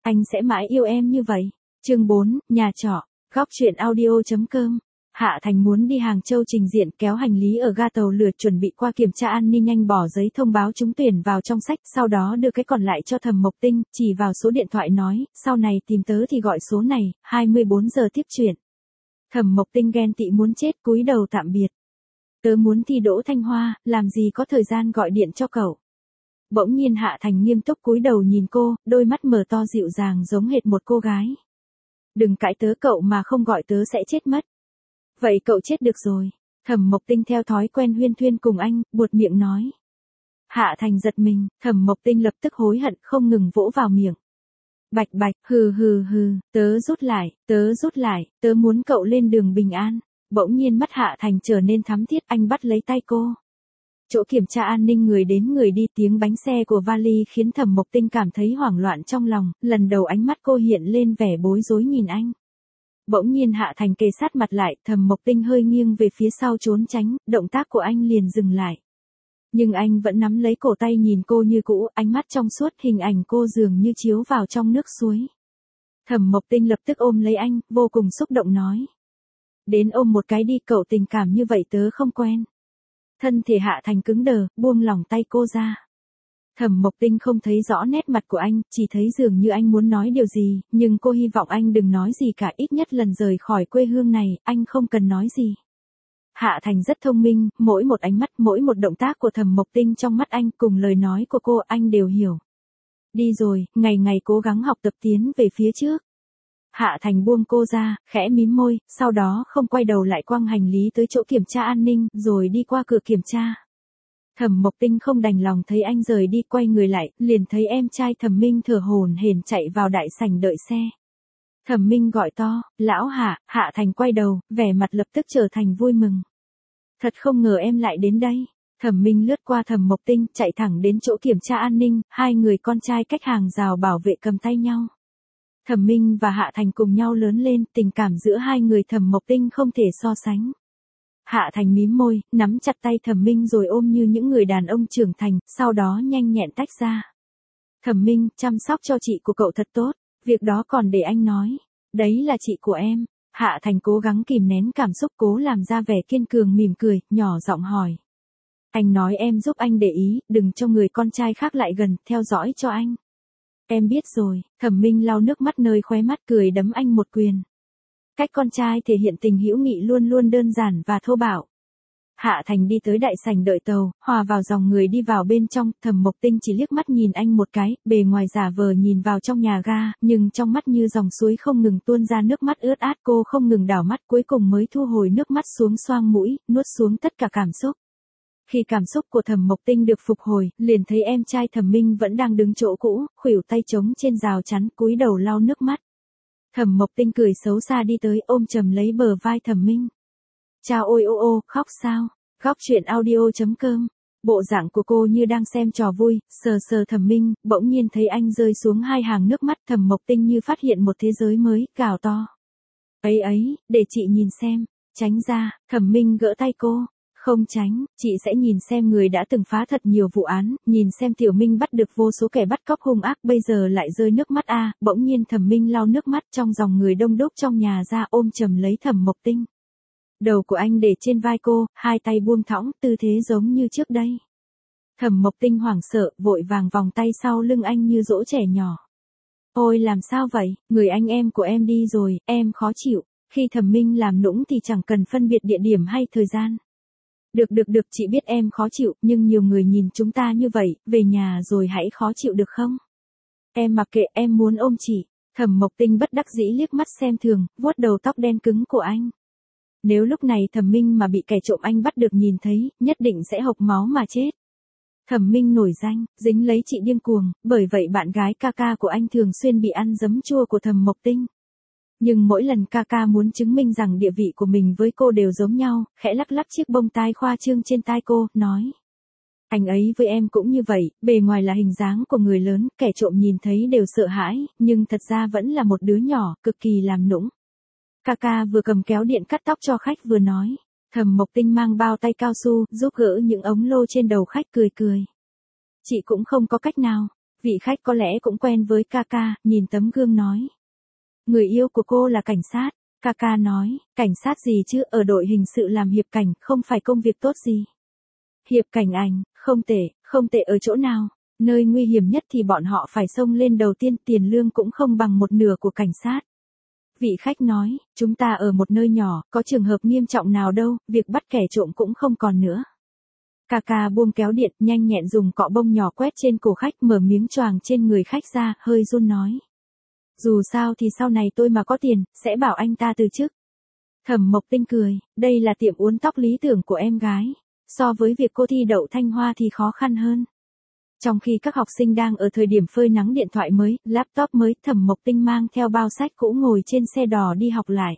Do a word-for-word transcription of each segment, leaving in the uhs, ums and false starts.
Anh sẽ mãi yêu em như vậy. Chương bốn, nhà trọ, góc truyện audio chấm com. Hạ Thành muốn đi Hàng Châu trình diện, kéo hành lý ở ga tàu lửa chuẩn bị qua kiểm tra an ninh nhanh, bỏ giấy thông báo trúng tuyển vào trong sách, sau đó đưa cái còn lại cho Thẩm Mộc Tinh, chỉ vào số điện thoại nói, sau này tìm tớ thì gọi số này, hai mươi bốn giờ tiếp chuyện. Thẩm Mộc Tinh ghen tị muốn chết, cúi đầu tạm biệt. Tớ muốn thi đỗ Thanh Hoa, làm gì có thời gian gọi điện cho cậu. Bỗng nhiên Hạ Thành nghiêm túc cúi đầu nhìn cô, đôi mắt mở to dịu dàng giống hệt một cô gái. Đừng cãi tớ, cậu mà không gọi tớ sẽ chết mất. Vậy cậu chết được rồi. Thẩm Mộc Tinh theo thói quen huyên thuyên cùng anh, buột miệng nói. Hạ Thành giật mình, Thẩm Mộc Tinh lập tức hối hận, không ngừng vỗ vào miệng. Bạch bạch, hừ hừ hừ, tớ rút lại, tớ rút lại, tớ muốn cậu lên đường bình an. Bỗng nhiên mắt Hạ Thành trở nên thắm thiết, anh bắt lấy tay cô. Chỗ kiểm tra an ninh người đến người đi, tiếng bánh xe của vali khiến Thẩm Mộc Tinh cảm thấy hoảng loạn trong lòng, lần đầu ánh mắt cô hiện lên vẻ bối rối nhìn anh. Bỗng nhiên Hạ Thành kề sát mặt lại, Thẩm Mộc Tinh hơi nghiêng về phía sau trốn tránh, động tác của anh liền dừng lại. Nhưng anh vẫn nắm lấy cổ tay nhìn cô như cũ, ánh mắt trong suốt, hình ảnh cô dường như chiếu vào trong nước suối. Thẩm Mộc Tinh lập tức ôm lấy anh, vô cùng xúc động nói. Đến ôm một cái đi, cậu, tình cảm như vậy tớ không quen. Thân thể Hạ Thành cứng đờ, buông lỏng tay cô ra. Thẩm Mộc Tinh không thấy rõ nét mặt của anh, chỉ thấy dường như anh muốn nói điều gì, nhưng cô hy vọng anh đừng nói gì cả, ít nhất lần rời khỏi quê hương này, anh không cần nói gì. Hạ Thành rất thông minh, mỗi một ánh mắt, mỗi một động tác của Thẩm Mộc Tinh trong mắt anh cùng lời nói của cô anh đều hiểu. Đi rồi, ngày ngày cố gắng học tập tiến về phía trước. Hạ Thành buông cô ra, khẽ mím môi, sau đó không quay đầu lại quăng hành lý tới chỗ kiểm tra an ninh, rồi đi qua cửa kiểm tra. Thẩm Mộc Tinh không đành lòng thấy anh rời đi, quay người lại, liền thấy em trai Thẩm Minh thở hổn hển chạy vào đại sảnh đợi xe. Thẩm Minh gọi to, lão Hạ. Hạ Thành quay đầu, vẻ mặt lập tức trở thành vui mừng. Thật không ngờ em lại đến đây. Thẩm Minh lướt qua Thẩm Mộc Tinh, chạy thẳng đến chỗ kiểm tra an ninh, hai người con trai cách hàng rào bảo vệ cầm tay nhau. Thẩm Minh và Hạ Thành cùng nhau lớn lên, tình cảm giữa hai người Thẩm Mộc Tinh không thể so sánh. Hạ Thành mím môi, nắm chặt tay Thẩm Minh rồi ôm như những người đàn ông trưởng thành, sau đó nhanh nhẹn tách ra. Thẩm Minh, chăm sóc cho chị của cậu thật tốt, việc đó còn để anh nói. Đấy là chị của em. Hạ Thành cố gắng kìm nén cảm xúc, cố làm ra vẻ kiên cường, mỉm cười, nhỏ giọng hỏi. Anh nói em giúp anh để ý, đừng cho người con trai khác lại gần, theo dõi cho anh. Em biết rồi. Thẩm Minh lau nước mắt nơi khóe mắt, cười đấm anh một quyền. Cách con trai thể hiện tình hữu nghị luôn luôn đơn giản và thô bạo. Hạ Thành đi tới đại sảnh đợi tàu, hòa vào dòng người đi vào bên trong, Thẩm Mộc Tinh chỉ liếc mắt nhìn anh một cái, bề ngoài giả vờ nhìn vào trong nhà ga, nhưng trong mắt như dòng suối không ngừng tuôn ra nước mắt ướt át, cô không ngừng đảo mắt, cuối cùng mới thu hồi nước mắt xuống xoang mũi, nuốt xuống tất cả cảm xúc. Khi cảm xúc của Thẩm Mộc Tinh được phục hồi, liền thấy em trai Thẩm Minh vẫn đang đứng chỗ cũ, khuỷu tay trống trên rào chắn, cúi đầu lau nước mắt. Thẩm Mộc Tinh cười xấu xa đi tới, ôm chầm lấy bờ vai Thẩm Minh. Chao ôi ô ô, khóc sao? Góc truyện audio chấm com. Bộ dạng của cô như đang xem trò vui, sờ sờ Thẩm Minh, bỗng nhiên thấy anh rơi xuống hai hàng nước mắt, Thẩm Mộc Tinh như phát hiện một thế giới mới, gào to. Ấy ấy, để chị nhìn xem, tránh ra. Thẩm Minh gỡ tay cô. Không tránh, chị sẽ nhìn xem người đã từng phá thật nhiều vụ án, nhìn xem Tiểu Minh bắt được vô số kẻ bắt cóc hung ác, bây giờ lại rơi nước mắt a. À. Bỗng nhiên Thẩm Minh lau nước mắt, trong dòng người đông đúc trong nhà ra, ôm chầm lấy Thẩm Mộc Tinh. Đầu của anh để trên vai cô, hai tay buông thõng, tư thế giống như trước đây. Thẩm Mộc Tinh hoảng sợ, vội vàng vòng tay sau lưng anh như dỗ trẻ nhỏ. Ôi làm sao vậy, người anh em của em đi rồi, em khó chịu. Khi Thẩm Minh làm nũng thì chẳng cần phân biệt địa điểm hay thời gian. Được được được, chị biết em khó chịu, nhưng nhiều người nhìn chúng ta như vậy, về nhà rồi hãy khó chịu được không? Em mặc kệ, em muốn ôm chị. Thẩm Mộc Tinh bất đắc dĩ liếc mắt xem thường, vuốt đầu tóc đen cứng của anh. Nếu lúc này Thẩm Minh mà bị kẻ trộm anh bắt được nhìn thấy, nhất định sẽ hộc máu mà chết. Thẩm Minh nổi danh, dính lấy chị điên cuồng, bởi vậy bạn gái ca ca của anh thường xuyên bị ăn giấm chua của Thẩm Mộc Tinh. Nhưng mỗi lần ca ca muốn chứng minh rằng địa vị của mình với cô đều giống nhau, khẽ lắc lắc chiếc bông tai khoa trương trên tai cô, nói. Anh ấy với em cũng như vậy, bề ngoài là hình dáng của người lớn, kẻ trộm nhìn thấy đều sợ hãi, nhưng thật ra vẫn là một đứa nhỏ, cực kỳ làm nũng. Ca ca vừa cầm kéo điện cắt tóc cho khách vừa nói. Thẩm Mộc Tinh mang bao tay cao su, giúp gỡ những ống lô trên đầu khách, cười cười. Chị cũng không có cách nào. Vị khách có lẽ cũng quen với ca ca, nhìn tấm gương nói. Người yêu của cô là cảnh sát. Ca ca nói, cảnh sát gì chứ, ở đội hình sự làm hiệp cảnh, không phải công việc tốt gì. Hiệp cảnh ảnh, không tệ, không tệ ở chỗ nào. Nơi nguy hiểm nhất thì bọn họ phải xông lên đầu tiên, tiền lương cũng không bằng một nửa của cảnh sát. Vị khách nói, chúng ta ở một nơi nhỏ, có trường hợp nghiêm trọng nào đâu, việc bắt kẻ trộm cũng không còn nữa. Ca ca buông kéo điện, nhanh nhẹn dùng cọ bông nhỏ quét trên cổ khách, mở miếng choàng trên người khách ra, hơi run nói. Dù sao thì sau này tôi mà có tiền, sẽ bảo anh ta từ chức. Thẩm Mộc Tinh cười, đây là tiệm uốn tóc lý tưởng của em gái. So với việc cô thi đậu Thanh Hoa thì khó khăn hơn. Trong khi các học sinh đang ở thời điểm phơi nắng điện thoại mới, laptop mới, Thẩm Mộc Tinh mang theo bao sách cũ ngồi trên xe đò đi học lại.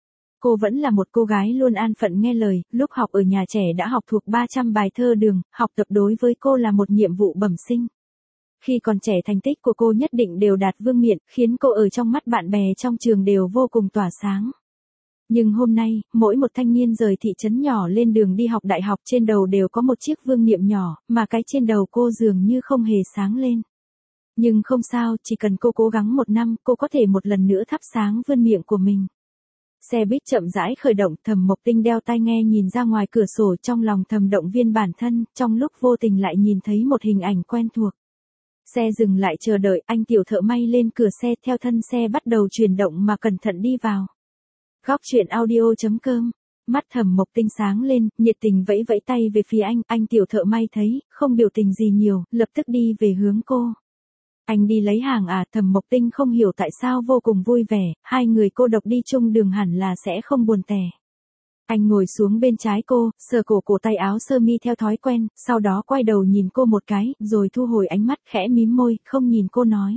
Cô vẫn là một cô gái luôn an phận nghe lời, lúc học ở nhà trẻ đã học thuộc ba trăm bài thơ đường, học tập đối với cô là một nhiệm vụ bẩm sinh. Khi còn trẻ thành tích của cô nhất định đều đạt vương miện, khiến cô ở trong mắt bạn bè trong trường đều vô cùng tỏa sáng. Nhưng hôm nay, mỗi một thanh niên rời thị trấn nhỏ lên đường đi học đại học trên đầu đều có một chiếc vương miện nhỏ, mà cái trên đầu cô dường như không hề sáng lên. Nhưng không sao, chỉ cần cô cố gắng một năm, cô có thể một lần nữa thắp sáng vương miện của mình. Xe buýt chậm rãi khởi động, Thẩm Mộc Tinh đeo tai nghe nhìn ra ngoài cửa sổ, trong lòng thầm động viên bản thân, trong lúc vô tình lại nhìn thấy một hình ảnh quen thuộc. Xe dừng lại chờ đợi, anh tiểu thợ may lên cửa xe, theo thân xe bắt đầu chuyển động mà cẩn thận đi vào. Góc truyện audio chấm com. Mắt Thẩm Mộc Tinh sáng lên, nhiệt tình vẫy vẫy tay về phía anh, anh tiểu thợ may thấy, không biểu tình gì nhiều, lập tức đi về hướng cô. Anh đi lấy hàng à, Thẩm Mộc Tinh không hiểu tại sao vô cùng vui vẻ, hai người cô độc đi chung đường hẳn là sẽ không buồn tẻ. Anh ngồi xuống bên trái cô, sờ cổ cổ tay áo sơ mi theo thói quen, sau đó quay đầu nhìn cô một cái, rồi thu hồi ánh mắt, khẽ mím môi, không nhìn cô nói.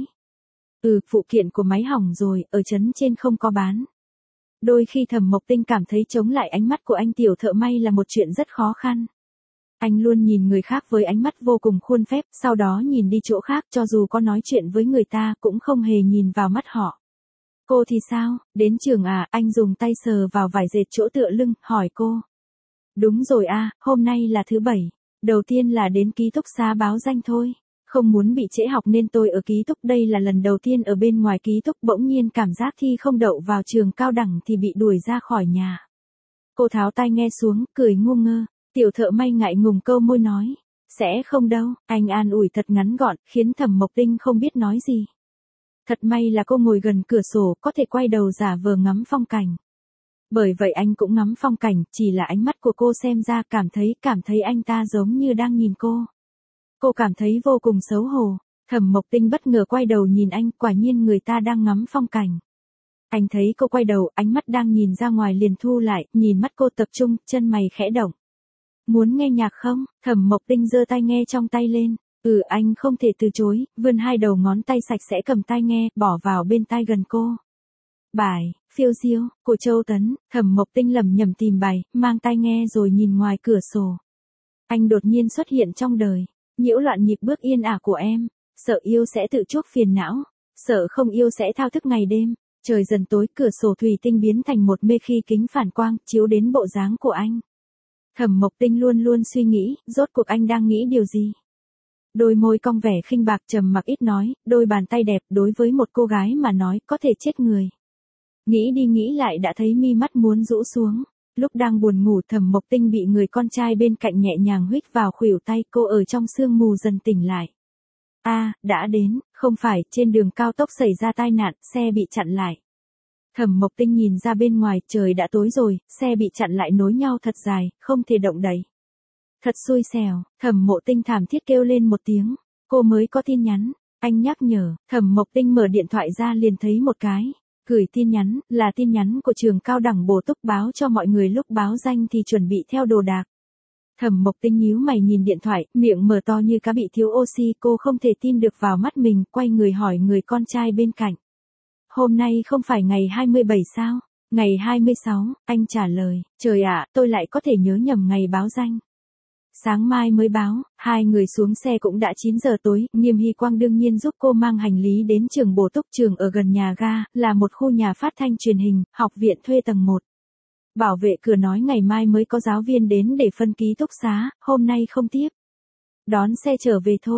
Ừ, phụ kiện của máy hỏng rồi, ở trấn trên không có bán. Đôi khi Thẩm Mộc Tinh cảm thấy chống lại ánh mắt của anh tiểu thợ may là một chuyện rất khó khăn. Anh luôn nhìn người khác với ánh mắt vô cùng khuôn phép, sau đó nhìn đi chỗ khác, cho dù có nói chuyện với người ta, cũng không hề nhìn vào mắt họ. Cô thì sao, đến trường à, anh dùng tay sờ vào vải dệt chỗ tựa lưng, hỏi cô. Đúng rồi à, hôm nay là thứ bảy, đầu tiên là đến ký túc xá báo danh thôi. Không muốn bị trễ học nên tôi ở ký túc, đây là lần đầu tiên ở bên ngoài ký túc, bỗng nhiên cảm giác thi không đậu vào trường cao đẳng thì bị đuổi ra khỏi nhà. Cô tháo tai nghe xuống, cười ngu ngơ, tiểu thợ may ngại ngùng câu môi nói, sẽ không đâu, anh an ủi thật ngắn gọn, khiến Thẩm Mộc Tinh không biết nói gì. Thật may là cô ngồi gần cửa sổ, có thể quay đầu giả vờ ngắm phong cảnh. Bởi vậy anh cũng ngắm phong cảnh, chỉ là ánh mắt của cô xem ra cảm thấy, cảm thấy anh ta giống như đang nhìn cô. Cô cảm thấy vô cùng xấu hổ. Thẩm Mộc Tinh bất ngờ quay đầu nhìn anh, quả nhiên người ta đang ngắm phong cảnh. Anh thấy cô quay đầu, ánh mắt đang nhìn ra ngoài liền thu lại, nhìn mắt cô tập trung, chân mày khẽ động. Muốn nghe nhạc không? Thẩm Mộc Tinh giơ tai nghe trong tay lên. Ừ, anh không thể từ chối, vươn hai đầu ngón tay sạch sẽ cầm tai nghe, bỏ vào bên tai gần cô. Bài, phiêu diêu, của Châu Tấn. Thẩm Mộc Tinh lẩm nhẩm tìm bài, mang tai nghe rồi nhìn ngoài cửa sổ. Anh đột nhiên xuất hiện trong đời. Nhiễu loạn nhịp bước yên ả của em, sợ yêu sẽ tự chuốc phiền não, sợ không yêu sẽ thao thức ngày đêm. Trời dần tối, cửa sổ thủy tinh biến thành một mê khi kính phản quang, chiếu đến bộ dáng của anh. Thẩm Mộc Tinh luôn luôn suy nghĩ, rốt cuộc anh đang nghĩ điều gì? Đôi môi cong vẻ khinh bạc, trầm mặc ít nói, đôi bàn tay đẹp, đối với một cô gái mà nói, có thể chết người. Nghĩ đi nghĩ lại đã thấy mi mắt muốn rũ xuống. Lúc đang buồn ngủ, Thẩm Mộc Tinh bị người con trai bên cạnh nhẹ nhàng huých vào khuỷu tay, cô ở trong sương mù dần tỉnh lại. A, à, đã đến, không phải, trên đường cao tốc xảy ra tai nạn, xe bị chặn lại. Thẩm Mộc Tinh nhìn ra bên ngoài, trời đã tối rồi, xe bị chặn lại nối nhau thật dài, không thể động đậy. Thật xui xẻo, Thẩm Mộ Tinh thảm thiết kêu lên một tiếng, cô mới có tin nhắn, anh nhắc nhở, Thẩm Mộc Tinh mở điện thoại ra liền thấy một cái. Gửi tin nhắn, là tin nhắn của trường cao đẳng bổ túc báo cho mọi người lúc báo danh thì chuẩn bị theo đồ đạc. Thẩm Mộc Tinh nhíu mày nhìn điện thoại, miệng mở to như cá bị thiếu oxy, cô không thể tin được vào mắt mình, quay người hỏi người con trai bên cạnh. Hôm nay không phải ngày hai mươi bảy sao? Ngày hai mươi sáu, anh trả lời, trời ạ, tôi lại có thể nhớ nhầm ngày báo danh. Sáng mai mới báo, hai người xuống xe cũng đã chín giờ tối, Nghiêm Hy Quang đương nhiên giúp cô mang hành lý đến trường bổ túc, trường ở gần nhà ga, là một khu nhà phát thanh truyền hình, học viện thuê tầng một. Bảo vệ cửa nói ngày mai mới có giáo viên đến để phân ký túc xá, hôm nay không tiếp. Đón xe trở về thôi.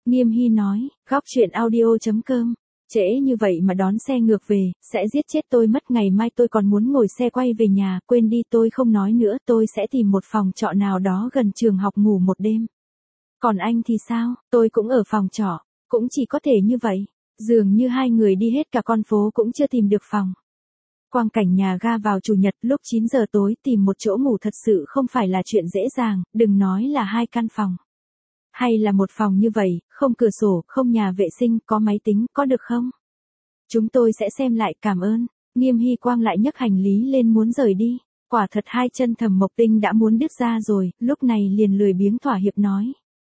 Nghiêm Hy nói, góc chuyện audio.com. Trễ như vậy mà đón xe ngược về, sẽ giết chết tôi mất, ngày mai tôi còn muốn ngồi xe quay về nhà, quên đi tôi không nói nữa, tôi sẽ tìm một phòng trọ nào đó gần trường học ngủ một đêm. Còn anh thì sao, tôi cũng ở phòng trọ, cũng chỉ có thể như vậy, dường như hai người đi hết cả con phố cũng chưa tìm được phòng. Quang cảnh nhà ga vào chủ nhật lúc chín giờ tối tìm một chỗ ngủ thật sự không phải là chuyện dễ dàng, đừng nói là hai căn phòng. Hay là một phòng như vậy, không cửa sổ, không nhà vệ sinh, có máy tính, có được không? Chúng tôi sẽ xem lại, cảm ơn. Nghiêm Hy Quang lại nhấc hành lý lên muốn rời đi. Quả thật hai chân Thẩm Mộc Tinh đã muốn đứt ra rồi, lúc này liền lười biếng thỏa hiệp nói.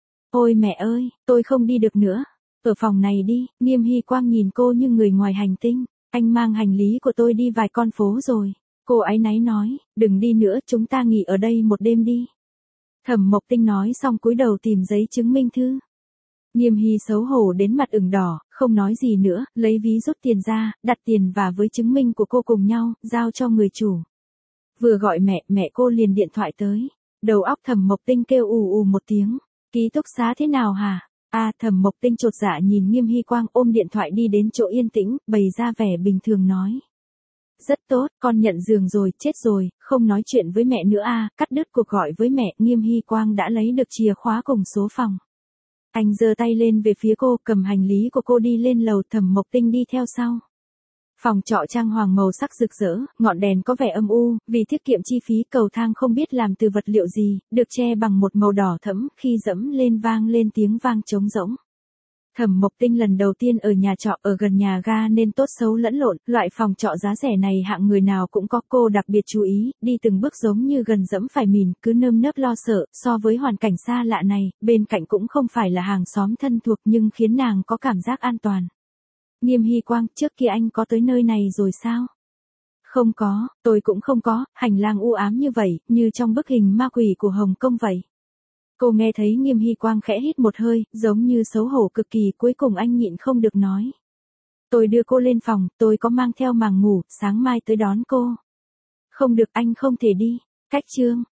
Ôi mẹ ơi, tôi không đi được nữa. Ở phòng này đi, Nghiêm Hy Quang nhìn cô như người ngoài hành tinh. Anh mang hành lý của tôi đi vài con phố rồi. Cô áy náy nói, đừng đi nữa, chúng ta nghỉ ở đây một đêm đi. Thẩm Mộc Tinh nói xong cúi đầu tìm giấy chứng minh thư. Nghiêm Hy xấu hổ đến mặt ửng đỏ, không nói gì nữa, lấy ví rút tiền ra, đặt tiền và với chứng minh của cô cùng nhau, giao cho người chủ. Vừa gọi mẹ, mẹ cô liền điện thoại tới. Đầu óc Thẩm Mộc Tinh kêu ù ù một tiếng. Ký túc xá thế nào hả? À, Thẩm Mộc Tinh chột dạ nhìn Nghiêm Hy Quang ôm điện thoại đi đến chỗ yên tĩnh, bày ra vẻ bình thường nói. Rất tốt, con nhận giường rồi, chết rồi, không nói chuyện với mẹ nữa à, cắt đứt cuộc gọi với mẹ, Nghiêm Hy Quang đã lấy được chìa khóa cùng số phòng. Anh giơ tay lên về phía cô, cầm hành lý của cô đi lên lầu, Thẩm Mộc Tinh đi theo sau. Phòng trọ trang hoàng màu sắc rực rỡ, ngọn đèn có vẻ âm u, vì tiết kiệm chi phí cầu thang không biết làm từ vật liệu gì, được che bằng một màu đỏ thẫm, khi dẫm lên vang lên tiếng vang trống rỗng. Thẩm Mộc Tinh lần đầu tiên ở nhà trọ ở gần nhà ga nên tốt xấu lẫn lộn, loại phòng trọ giá rẻ này hạng người nào cũng có, cô đặc biệt chú ý, đi từng bước giống như gần dẫm phải mìn, cứ nơm nớp lo sợ, so với hoàn cảnh xa lạ này, bên cạnh cũng không phải là hàng xóm thân thuộc nhưng khiến nàng có cảm giác an toàn. Nghiêm Hy Quang, trước kia anh có tới nơi này rồi sao? Không có, tôi cũng không có, hành lang u ám như vậy, như trong bức hình ma quỷ của Hồng Kông vậy. Cô nghe thấy Nghiêm Hy Quang khẽ hít một hơi, giống như xấu hổ cực kỳ, cuối cùng anh nhịn không được nói. Tôi đưa cô lên phòng, tôi có mang theo màng ngủ, sáng mai tới đón cô. Không được, anh không thể đi. Cách chương.